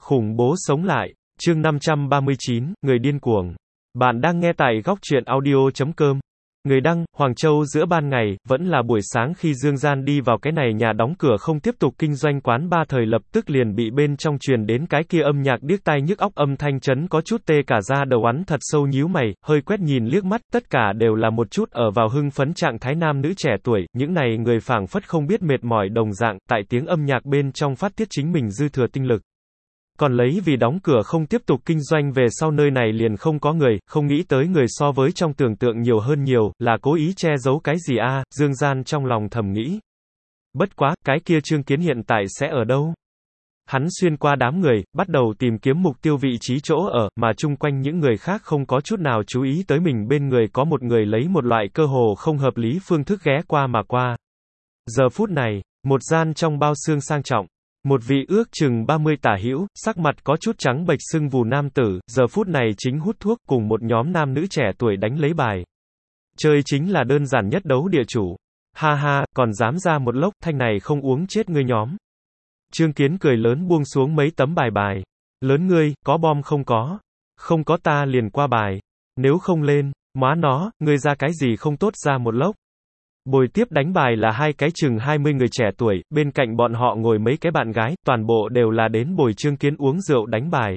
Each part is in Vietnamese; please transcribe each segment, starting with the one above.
Khủng bố sống lại, chương 539, người điên cuồng. Bạn đang nghe tại góc truyện audio.com. Người đăng, Hoàng Châu. Giữa ban ngày, vẫn là buổi sáng khi Dương Gian đi vào cái này nhà đóng cửa không tiếp tục kinh doanh quán ba, thời lập tức liền bị bên trong truyền đến cái kia âm nhạc điếc tai nhức óc, âm thanh chấn có chút tê cả da đầu. Hắn thật sâu nhíu mày, hơi quét nhìn liếc mắt, tất cả đều là một chút ở vào hưng phấn trạng thái nam nữ trẻ tuổi, những này người phảng phất không biết mệt mỏi đồng dạng, tại tiếng âm nhạc bên trong phát tiết chính mình dư thừa tinh lực. Còn lấy vì đóng cửa không tiếp tục kinh doanh về sau nơi này liền không có người, không nghĩ tới người so với trong tưởng tượng nhiều hơn nhiều, là cố ý che giấu cái gì a? Dương Gian trong lòng thầm nghĩ. Bất quá, cái kia Trương Kiến hiện tại sẽ ở đâu? Hắn xuyên qua đám người, bắt đầu tìm kiếm mục tiêu vị trí chỗ ở, mà chung quanh những người khác không có chút nào chú ý tới mình. Bên người có một người lấy một loại cơ hồ không hợp lý phương thức ghé qua mà qua. Giờ phút này, một gian trong bao xương sang trọng. Một vị ước chừng 30 tả hữu, sắc mặt có chút trắng bệch sưng vù nam tử, giờ phút này chính hút thuốc cùng một nhóm nam nữ trẻ tuổi đánh lấy bài. Chơi chính là đơn giản nhất đấu địa chủ. Ha ha, còn dám ra một lốc, thanh này không uống chết ngươi nhóm. Trương Kiến cười lớn buông xuống mấy tấm bài. Lớn ngươi, có bom không có? Không có ta liền qua bài. Nếu không lên, móa nó, ngươi ra cái gì không tốt ra một lốc. Bồi tiếp đánh bài là hai cái chừng 20 người trẻ tuổi, bên cạnh bọn họ ngồi mấy cái bạn gái, toàn bộ đều là đến bồi Trương Kiến uống rượu đánh bài.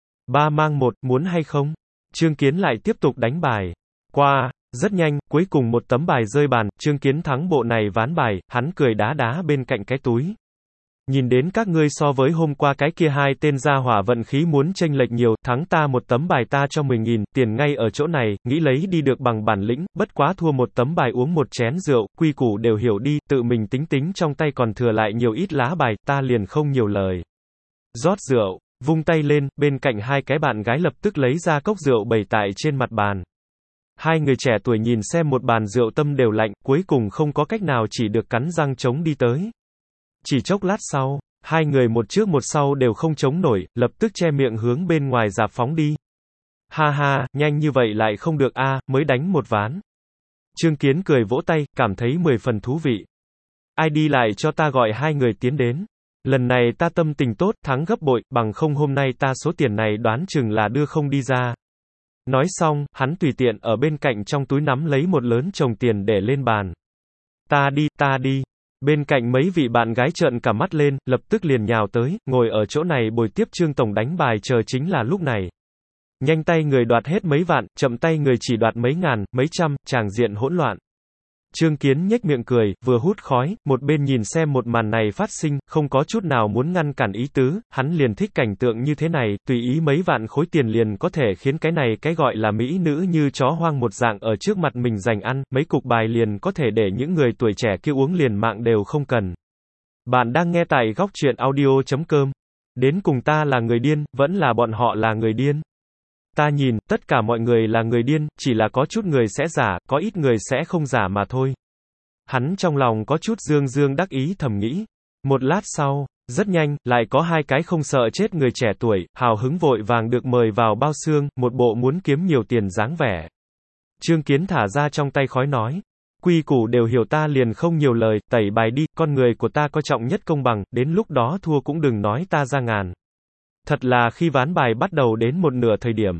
3 mang 1, muốn hay không? Trương Kiến lại tiếp tục đánh bài. Qua, rất nhanh, cuối cùng một tấm bài rơi bàn, Trương Kiến thắng bộ này ván bài, hắn cười đá đá bên cạnh cái túi. Nhìn đến các ngươi so với hôm qua cái kia hai tên gia hỏa vận khí muốn chênh lệch nhiều, thắng ta một tấm bài ta cho 10.000, tiền ngay ở chỗ này, nghĩ lấy đi được bằng bản lĩnh, bất quá thua một tấm bài uống một chén rượu, quy củ đều hiểu đi, tự mình tính tính trong tay còn thừa lại nhiều ít lá bài, ta liền không nhiều lời. Rót rượu, vung tay lên, bên cạnh hai cái bạn gái lập tức lấy ra cốc rượu bày tại trên mặt bàn. Hai người trẻ tuổi nhìn xem một bàn rượu tâm đều lạnh, cuối cùng không có cách nào chỉ được cắn răng chống đi tới. Chỉ chốc lát sau, hai người một trước một sau đều không chống nổi, lập tức che miệng hướng bên ngoài rạp phóng đi. Ha ha, nhanh như vậy lại không được a, mới đánh một ván. Trương Kiến cười vỗ tay, cảm thấy 10 phần thú vị. Ai đi lại cho ta gọi hai người tiến đến. Lần này ta tâm tình tốt, thắng gấp bội, bằng không hôm nay ta số tiền này đoán chừng là đưa không đi ra. Nói xong, hắn tùy tiện ở bên cạnh trong túi nắm lấy một lớn chồng tiền để lên bàn. Ta đi. Bên cạnh mấy vị bạn gái trợn cả mắt lên, lập tức liền nhào tới, ngồi ở chỗ này bồi tiếp Trương Tổng đánh bài chờ chính là lúc này. Nhanh tay người đoạt hết mấy vạn, chậm tay người chỉ đoạt mấy ngàn, mấy trăm, tràng diện hỗn loạn. Trương Kiến nhếch miệng cười, vừa hút khói, một bên nhìn xem một màn này phát sinh, không có chút nào muốn ngăn cản ý tứ, hắn liền thích cảnh tượng như thế này, tùy ý mấy vạn khối tiền liền có thể khiến cái này cái gọi là mỹ nữ như chó hoang một dạng ở trước mặt mình giành ăn, mấy cục bài liền có thể để những người tuổi trẻ kia uống liền mạng đều không cần. Bạn đang nghe tại góc truyện audio.com. Đến cùng ta là người điên, vẫn là bọn họ là người điên. Ta nhìn, tất cả mọi người là người điên, chỉ là có chút người sẽ giả, có ít người sẽ không giả mà thôi. Hắn trong lòng có chút dương đắc ý thầm nghĩ. Một lát sau, rất nhanh, lại có hai cái không sợ chết người trẻ tuổi, hào hứng vội vàng được mời vào bao xương, một bộ muốn kiếm nhiều tiền dáng vẻ. Trương Kiến thả ra trong tay khói nói. Quy củ đều hiểu ta liền không nhiều lời, tẩy bài đi, con người của ta coi trọng nhất công bằng, đến lúc đó thua cũng đừng nói ta ra ngàn. Thật là khi ván bài bắt đầu đến một nửa thời điểm.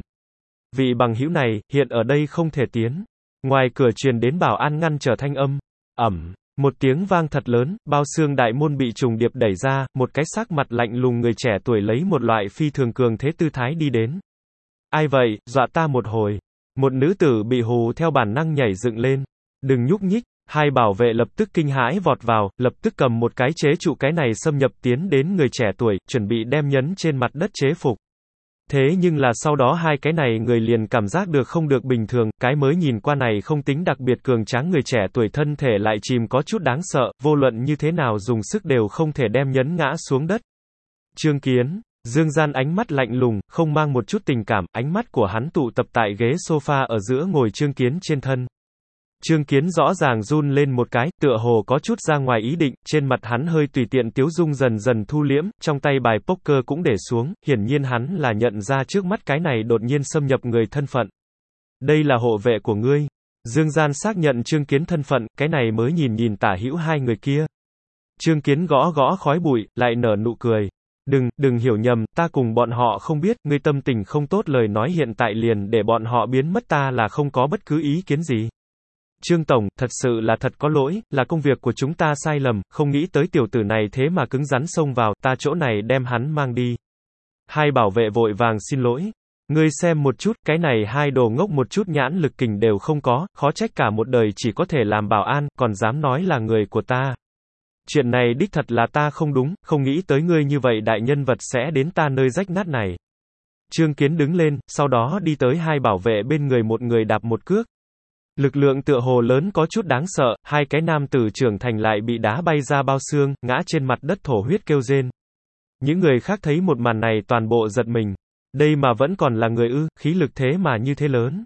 Vị bằng hữu này, hiện ở đây không thể tiến. Ngoài cửa truyền đến bảo an ngăn trở thanh âm. Một tiếng vang thật lớn, bao xương đại môn bị trùng điệp đẩy ra, một cái sắc mặt lạnh lùng người trẻ tuổi lấy một loại phi thường cường thế tư thái đi đến. Ai vậy, dọa ta một hồi. Một nữ tử bị hù theo bản năng nhảy dựng lên. Đừng nhúc nhích. Hai bảo vệ lập tức kinh hãi vọt vào, lập tức cầm một cái chế trụ cái này xâm nhập tiến đến người trẻ tuổi, chuẩn bị đem nhấn trên mặt đất chế phục. Thế nhưng là sau đó hai cái này người liền cảm giác được không được bình thường, cái mới nhìn qua này không tính đặc biệt cường tráng người trẻ tuổi thân thể lại chìm có chút đáng sợ, vô luận như thế nào dùng sức đều không thể đem nhấn ngã xuống đất. Trương Kiến, Dương Gian ánh mắt lạnh lùng, không mang một chút tình cảm, ánh mắt của hắn tụ tập tại ghế sofa ở giữa ngồi Trương Kiến trên thân. Trương Kiến rõ ràng run lên một cái, tựa hồ có chút ra ngoài ý định, trên mặt hắn hơi tùy tiện tiếu dung dần dần thu liễm, trong tay bài poker cũng để xuống, hiển nhiên hắn là nhận ra trước mắt cái này đột nhiên xâm nhập người thân phận. Đây là hộ vệ của ngươi. Dương Gian xác nhận Trương Kiến thân phận, cái này mới nhìn tả hữu hai người kia. Trương Kiến gõ khói bụi, lại nở nụ cười. Đừng hiểu nhầm, ta cùng bọn họ không biết, ngươi tâm tình không tốt lời nói hiện tại liền để bọn họ biến mất ta là không có bất cứ ý kiến gì. Trương Tổng, thật sự là thật có lỗi, là công việc của chúng ta sai lầm, không nghĩ tới tiểu tử này thế mà cứng rắn xông vào, ta chỗ này đem hắn mang đi. Hai bảo vệ vội vàng xin lỗi. Ngươi xem một chút, cái này hai đồ ngốc một chút nhãn lực kình đều không có, khó trách cả một đời chỉ có thể làm bảo an, còn dám nói là người của ta. Chuyện này đích thật là ta không đúng, không nghĩ tới ngươi như vậy đại nhân vật sẽ đến ta nơi rách nát này. Trương Kiến đứng lên, sau đó đi tới hai bảo vệ bên người một người đạp một cước. Lực lượng tựa hồ lớn có chút đáng sợ, hai cái nam tử trưởng thành lại bị đá bay ra bao xương, ngã trên mặt đất thổ huyết kêu rên. Những người khác thấy một màn này toàn bộ giật mình. Đây mà vẫn còn là người ư, khí lực thế mà như thế lớn.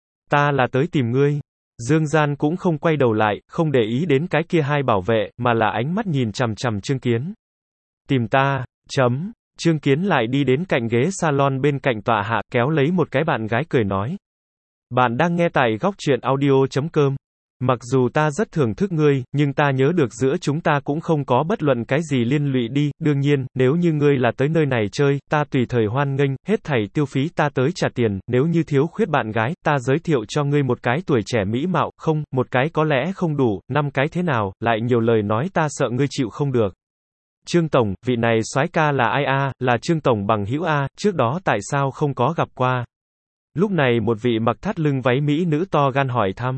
Ta là tới tìm ngươi. Dương Gian cũng không quay đầu lại, không để ý đến cái kia hai bảo vệ, mà là ánh mắt nhìn chằm chằm Trương Kiến. Tìm ta, chấm. Trương Kiến lại đi đến cạnh ghế salon bên cạnh tọa hạ, kéo lấy một cái bạn gái cười nói. Bạn đang nghe tại góc truyện audio.com. Mặc dù ta rất thưởng thức ngươi, nhưng ta nhớ được giữa chúng ta cũng không có bất luận cái gì liên lụy đi, đương nhiên, nếu như ngươi là tới nơi này chơi, ta tùy thời hoan nghênh, hết thảy tiêu phí ta tới trả tiền, nếu như thiếu khuyết bạn gái, ta giới thiệu cho ngươi một cái tuổi trẻ mỹ mạo, không, một cái có lẽ không đủ, 5 cái thế nào, lại nhiều lời nói ta sợ ngươi chịu không được. Trương Tổng, vị này soái ca là ai a? Là Trương Tổng bằng hữu a, trước đó tại sao không có gặp qua? Lúc này một vị mặc thắt lưng váy mỹ nữ to gan hỏi thăm.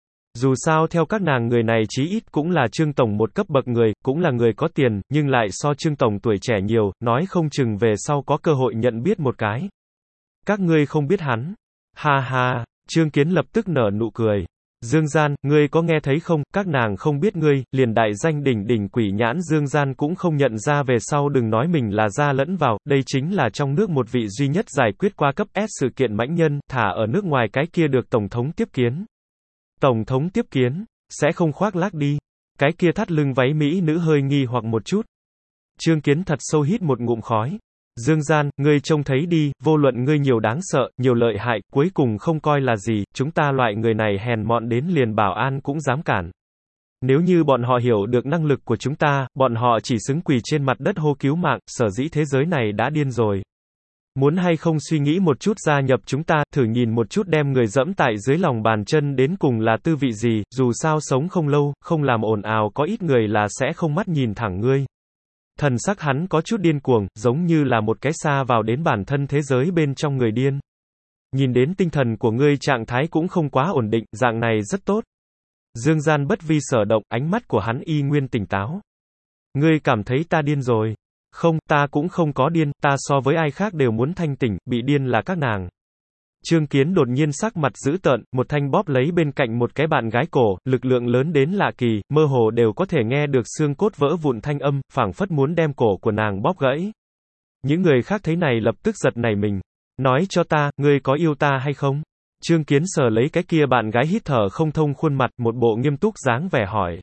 Dù sao theo các nàng người này chí ít cũng là Trương Tổng một cấp bậc người, cũng là người có tiền, nhưng lại so Trương Tổng tuổi trẻ nhiều, nói không chừng về sau có cơ hội nhận biết một cái. Các ngươi không biết hắn. Ha ha, Trương Kiến lập tức nở nụ cười. Dương Gian, ngươi có nghe thấy không, các nàng không biết ngươi, liền đại danh đỉnh đỉnh quỷ nhãn Dương Gian cũng không nhận ra về sau đừng nói mình là ra lẫn vào, đây chính là trong nước một vị duy nhất giải quyết qua cấp S sự kiện mãnh nhân, thả ở nước ngoài cái kia được Tổng thống tiếp kiến. Tổng thống tiếp kiến, sẽ không khoác lác đi. Cái kia thắt lưng váy mỹ nữ hơi nghi hoặc một chút. Trương Kiến thật sâu hít một ngụm khói. Dương Gian, ngươi trông thấy đi, vô luận ngươi nhiều đáng sợ, nhiều lợi hại, cuối cùng không coi là gì, chúng ta loại người này hèn mọn đến liền bảo an cũng dám cản. Nếu như bọn họ hiểu được năng lực của chúng ta, bọn họ chỉ xứng quỳ trên mặt đất hô cứu mạng, sở dĩ thế giới này đã điên rồi. Muốn hay không suy nghĩ một chút gia nhập chúng ta, thử nhìn một chút đem người dẫm tại dưới lòng bàn chân đến cùng là tư vị gì, dù sao sống không lâu, không làm ồn ào có ít người là sẽ không mắt nhìn thẳng ngươi. Thần sắc hắn có chút điên cuồng, giống như là một cái xa vào đến bản thân thế giới bên trong người điên. Nhìn đến tinh thần của ngươi trạng thái cũng không quá ổn định, dạng này rất tốt. Dương Gian bất vi sở động, ánh mắt của hắn y nguyên tỉnh táo. Ngươi cảm thấy ta điên rồi. Không, ta cũng không có điên, ta so với ai khác đều muốn thanh tỉnh, bị điên là các nàng. Trương Kiến đột nhiên sắc mặt dữ tợn, một thanh bóp lấy bên cạnh một cái bạn gái cổ, lực lượng lớn đến lạ kỳ, mơ hồ đều có thể nghe được xương cốt vỡ vụn thanh âm, phảng phất muốn đem cổ của nàng bóp gãy. Những người khác thấy này lập tức giật nảy mình. Nói cho ta, ngươi có yêu ta hay không? Trương Kiến sờ lấy cái kia bạn gái hít thở không thông khuôn mặt, một bộ nghiêm túc dáng vẻ hỏi.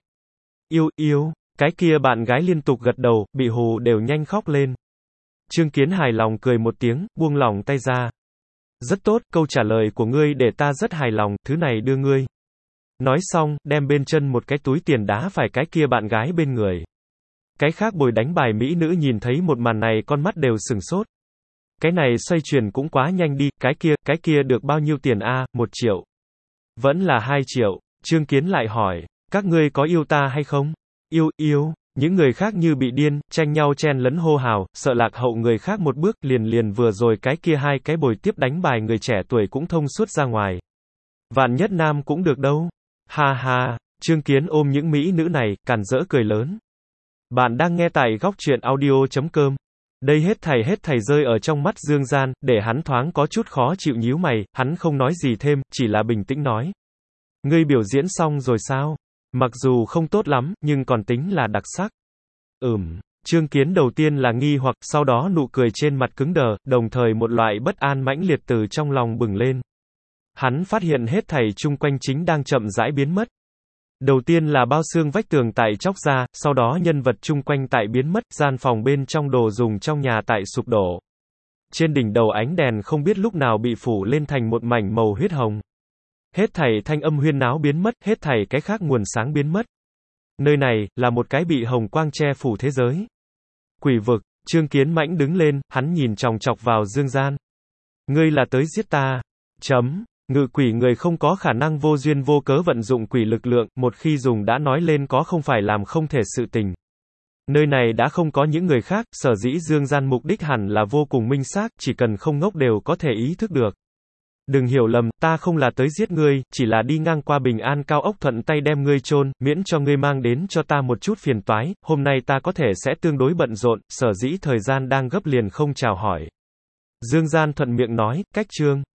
Yêu. Cái kia bạn gái liên tục gật đầu, bị hù đều nhanh khóc lên. Trương Kiến hài lòng cười một tiếng, buông lỏng tay ra. Rất tốt, câu trả lời của ngươi để ta rất hài lòng, thứ này đưa ngươi. Nói xong, đem bên chân một cái túi tiền đá phải cái kia bạn gái bên người. Cái khác bồi đánh bài mỹ nữ nhìn thấy một màn này con mắt đều sửng sốt. Cái này xoay chuyển cũng quá nhanh đi, cái kia được bao nhiêu tiền a? 1 triệu. Vẫn là 2 triệu. Trương Kiến lại hỏi, các ngươi có yêu ta hay không? Yêu. Những người khác như bị điên, tranh nhau chen lấn hô hào, sợ lạc hậu người khác một bước, liền vừa rồi cái kia hai cái bồi tiếp đánh bài người trẻ tuổi cũng thông suốt ra ngoài. Vạn nhất nam cũng được đâu. Ha ha, Trương Kiến ôm những mỹ nữ này, càn rỡ cười lớn. Bạn đang nghe tại góc truyện audio.com. Đây hết thảy rơi ở trong mắt Dương Gian, để hắn thoáng có chút khó chịu nhíu mày, hắn không nói gì thêm, chỉ là bình tĩnh nói. Ngươi biểu diễn xong rồi sao? Mặc dù không tốt lắm, nhưng còn tính là đặc sắc. Trương Kiến đầu tiên là nghi hoặc, sau đó nụ cười trên mặt cứng đờ, đồng thời một loại bất an mãnh liệt từ trong lòng bừng lên. Hắn phát hiện hết thảy chung quanh chính đang chậm rãi biến mất. Đầu tiên là bao xương vách tường tại chóc ra, sau đó nhân vật chung quanh tại biến mất, gian phòng bên trong đồ dùng trong nhà tại sụp đổ. Trên đỉnh đầu ánh đèn không biết lúc nào bị phủ lên thành một mảnh màu huyết hồng. Hết thảy thanh âm huyên náo biến mất, hết thảy cái khác nguồn sáng biến mất. Nơi này, là một cái bị hồng quang che phủ thế giới. Quỷ vực, Trương Kiến Mãnh đứng lên, hắn nhìn chòng chọc vào Dương Gian. Ngươi là tới giết ta. Ngự quỷ người không có khả năng vô duyên vô cớ vận dụng quỷ lực lượng, một khi dùng đã nói lên có không phải làm không thể sự tình. Nơi này đã không có những người khác, sở dĩ Dương Gian mục đích hẳn là vô cùng minh xác, chỉ cần không ngốc đều có thể ý thức được. Đừng hiểu lầm, ta không là tới giết ngươi, chỉ là đi ngang qua Bình An cao ốc thuận tay đem ngươi chôn, miễn cho ngươi mang đến cho ta một chút phiền toái, hôm nay ta có thể sẽ tương đối bận rộn, sở dĩ thời gian đang gấp liền không chào hỏi. Dương Gian thuận miệng nói, cách Trương